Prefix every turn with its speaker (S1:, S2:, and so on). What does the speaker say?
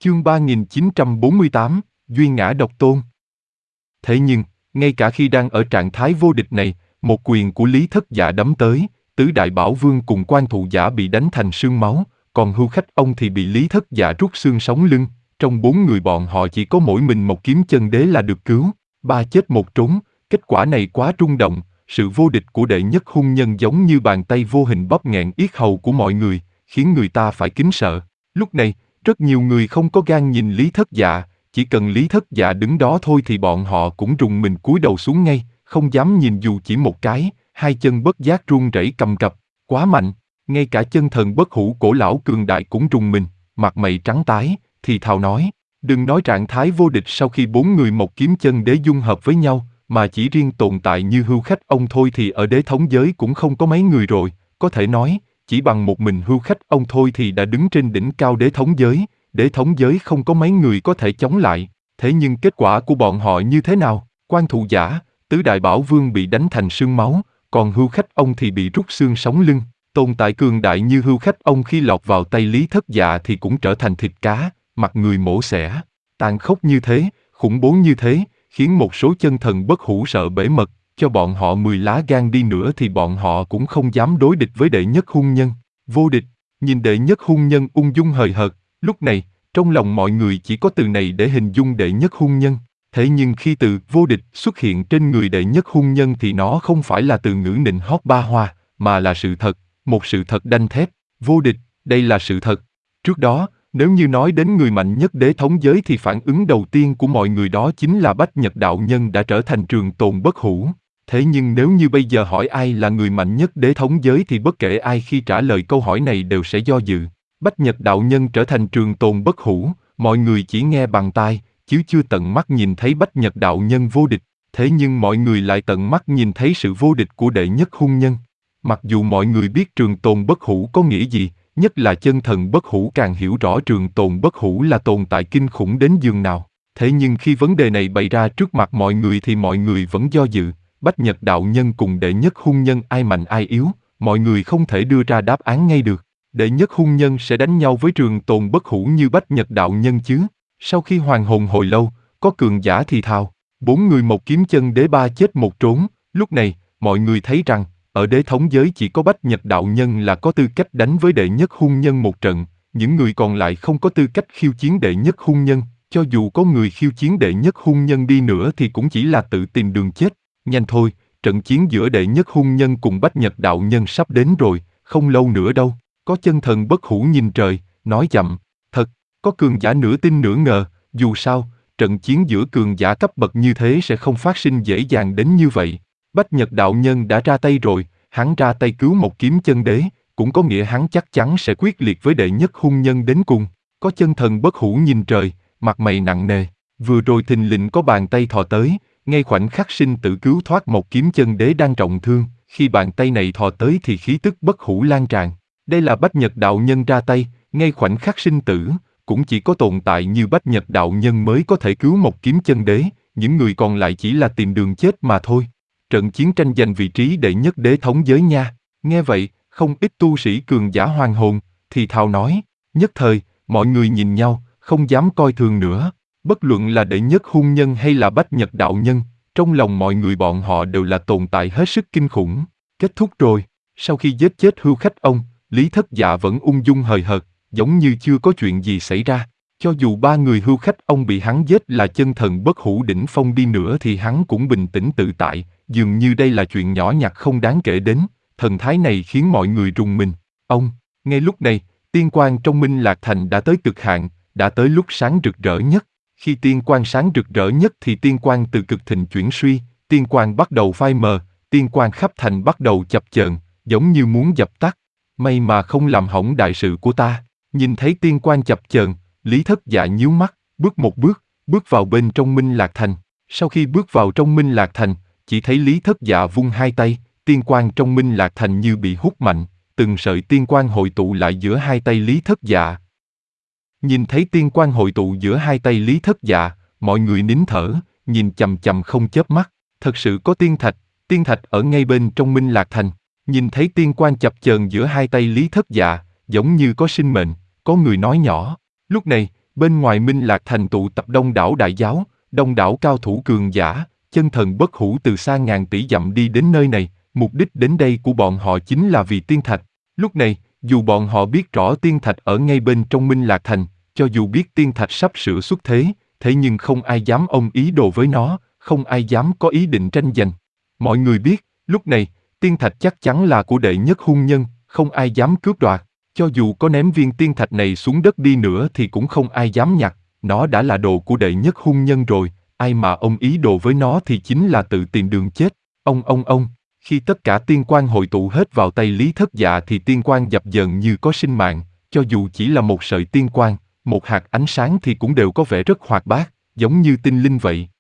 S1: Chương 3948, Duy ngã độc tôn. Thế nhưng, ngay cả khi đang ở trạng thái vô địch này, một quyền của Lý Thất Dạ đấm tới, Tứ Đại Bảo Vương cùng Quan Thụ Giả bị đánh thành xương máu, còn Hưu Khách ông thì bị Lý Thất Dạ rút xương sống lưng. Trong 4 người bọn họ chỉ có mỗi mình một kiếm chân đế là được cứu, 3 chết 1 trốn. Kết quả này quá rung động, sự vô địch của đệ nhất hung nhân giống như bàn tay vô hình bóp nghẹn yết hầu của mọi người, khiến người ta phải kính sợ. Lúc này, rất nhiều người không có gan nhìn Lý Thất Dạ, chỉ cần Lý Thất Dạ đứng đó thôi thì bọn họ cũng rùng mình cúi đầu xuống ngay, không dám nhìn dù chỉ một cái, hai chân bất giác run rẩy cầm cập, quá mạnh, ngay cả chân thần bất hủ cổ lão cường đại cũng rùng mình, mặt mày trắng tái, thì thào nói, đừng nói trạng thái vô địch sau khi 4 người một kiếm chân đế dung hợp với nhau, mà chỉ riêng tồn tại như Hưu Khách ông thôi thì ở đế thống giới cũng không có mấy người rồi, có thể nói, chỉ bằng một mình Hưu Khách ông thôi thì đã đứng trên đỉnh cao đế thống giới không có mấy người có thể chống lại. Thế nhưng kết quả của bọn họ như thế nào? Quan Thụ Giả, Tứ Đại Bảo Vương bị đánh thành xương máu, còn Hưu Khách ông thì bị rút xương sống lưng. Tồn tại cường đại như Hưu Khách ông khi lọt vào tay Lý Thất Dạ thì cũng trở thành thịt cá, mặt người mổ xẻ. Tàn khốc như thế, khủng bố như thế, khiến một số chân thần bất hủ sợ bể mật, cho bọn họ 10 lá gan đi nữa thì bọn họ cũng không dám đối địch với đệ nhất hung nhân. Vô địch, nhìn đệ nhất hung nhân ung dung hời hợt, lúc này, trong lòng mọi người chỉ có từ này để hình dung đệ nhất hung nhân. Thế nhưng khi từ vô địch xuất hiện trên người đệ nhất hung nhân thì nó không phải là từ ngữ nịnh hót ba hoa, mà là sự thật, một sự thật đanh thép. Vô địch, đây là sự thật. Trước đó, nếu như nói đến người mạnh nhất đế thống giới thì phản ứng đầu tiên của mọi người đó chính là Bách Nhật Đạo Nhân đã trở thành trường tồn bất hủ. Thế nhưng nếu như bây giờ hỏi ai là người mạnh nhất đế thống giới thì bất kể ai khi trả lời câu hỏi này đều sẽ do dự. Bách Nhật Đạo Nhân trở thành trường tồn bất hủ, mọi người chỉ nghe bằng tai, chứ chưa tận mắt nhìn thấy Bách Nhật Đạo Nhân vô địch. Thế nhưng mọi người lại tận mắt nhìn thấy sự vô địch của đệ nhất hung nhân. Mặc dù mọi người biết trường tồn bất hủ có nghĩa gì, nhất là chân thần bất hủ càng hiểu rõ trường tồn bất hủ là tồn tại kinh khủng đến giường nào. Thế nhưng khi vấn đề này bày ra trước mặt mọi người thì mọi người vẫn do dự. Bách Nhật Đạo Nhân cùng đệ nhất hung nhân ai mạnh ai yếu, mọi người không thể đưa ra đáp án ngay được. Đệ nhất hung nhân sẽ đánh nhau với trường tồn bất hủ như Bách Nhật Đạo Nhân chứ? Sau khi hoàn hồn hồi lâu, có cường giả thì thào, 4 người một kiếm chân đế 3 chết 1 trốn. Lúc này, mọi người thấy rằng, ở đế thống giới chỉ có Bách Nhật Đạo Nhân là có tư cách đánh với đệ nhất hung nhân một trận, những người còn lại không có tư cách khiêu chiến đệ nhất hung nhân, cho dù có người khiêu chiến đệ nhất hung nhân đi nữa thì cũng chỉ là tự tìm đường chết. Nhanh thôi, trận chiến giữa đệ nhất hung nhân cùng Bách Nhật Đạo Nhân sắp đến rồi, không lâu nữa đâu. Có chân thần bất hủ nhìn trời, nói chậm, thật, có cường giả nửa tin nửa ngờ, dù sao, trận chiến giữa cường giả cấp bậc như thế sẽ không phát sinh dễ dàng đến như vậy. Bách Nhật Đạo Nhân đã ra tay rồi, hắn ra tay cứu một kiếm chân đế, cũng có nghĩa hắn chắc chắn sẽ quyết liệt với đệ nhất hung nhân đến cùng. Có chân thần bất hủ nhìn trời, mặt mày nặng nề, vừa rồi thình lình có bàn tay thò tới, ngay khoảnh khắc sinh tử cứu thoát một kiếm chân đế đang trọng thương, khi bàn tay này thò tới thì khí tức bất hủ lan tràn. Đây là Bách Nhật Đạo Nhân ra tay, ngay khoảnh khắc sinh tử, cũng chỉ có tồn tại như Bách Nhật Đạo Nhân mới có thể cứu một kiếm chân đế, những người còn lại chỉ là tìm đường chết mà thôi. Trận chiến tranh giành vị trí đệ nhất đế thống giới nha. Nghe vậy, không ít tu sĩ cường giả hoàn hồn, thì thào nói, nhất thời, mọi người nhìn nhau, không dám coi thường nữa. Bất luận là đệ nhất hung nhân hay là Bách Nhật Đạo Nhân, trong lòng mọi người bọn họ đều là tồn tại hết sức kinh khủng. Kết thúc rồi, sau khi giết chết Hưu Khách ông, Lý Thất Dạ vẫn ung dung hời hợt, giống như chưa có chuyện gì xảy ra. Cho dù 3 người Hưu Khách ông bị hắn giết là chân thần bất hủ đỉnh phong đi nữa thì hắn cũng bình tĩnh tự tại, dường như đây là chuyện nhỏ nhặt không đáng kể đến. Thần thái này khiến mọi người rùng mình. Ngay lúc này, tiên quang trong Minh Lạc Thành đã tới cực hạn, đã tới lúc sáng rực rỡ nhất. Khi tiên quang sáng rực rỡ nhất thì tiên quang từ cực thịnh chuyển suy, tiên quang bắt đầu phai mờ, tiên quang khắp thành bắt đầu chập chờn, giống như muốn dập tắt. May mà không làm hỏng đại sự của ta. Nhìn thấy tiên quang chập chờn, Lý Thất Dạ nhíu mắt, bước một bước, bước vào bên trong Minh Lạc Thành. Sau khi bước vào trong Minh Lạc Thành, chỉ thấy Lý Thất Dạ vung hai tay, tiên quang trong Minh Lạc Thành như bị hút mạnh, từng sợi tiên quang hội tụ lại giữa hai tay Lý Thất Dạ. Nhìn thấy tiên quang hội tụ giữa hai tay Lý Thất Dạ, mọi người nín thở, nhìn chằm chằm không chớp mắt. Thật sự có tiên thạch ở ngay bên trong Minh Lạc Thành. Nhìn thấy tiên quang chập chờn giữa hai tay Lý Thất Dạ, giống như có sinh mệnh, có người nói nhỏ. Lúc này, bên ngoài Minh Lạc thành tụ tập đông đảo đại giáo, đông đảo cao thủ cường giả, chân thần bất hủ từ xa ngàn tỷ dặm đi đến nơi này, mục đích đến đây của bọn họ chính là vì tiên thạch. Lúc này, dù bọn họ biết rõ tiên thạch ở ngay bên trong Minh Lạc thành, cho dù biết tiên thạch sắp sửa xuất thế, thế nhưng không ai dám ôm ý đồ với nó, không ai dám có ý định tranh giành. Mọi người biết, lúc này, tiên thạch chắc chắn là của đệ nhất hung nhân, không ai dám cướp đoạt. Cho dù có ném viên tiên thạch này xuống đất đi nữa thì cũng không ai dám nhặt, nó đã là đồ của đệ nhất hung nhân rồi, ai mà ông ý đồ với nó thì chính là tự tìm đường chết. Ông. Khi tất cả tiên quang hội tụ hết vào tay Lý Thất Dạ thì tiên quang dập dờn như có sinh mạng, cho dù chỉ là một sợi tiên quang, một hạt ánh sáng thì cũng đều có vẻ rất hoạt bát, giống như tinh linh vậy.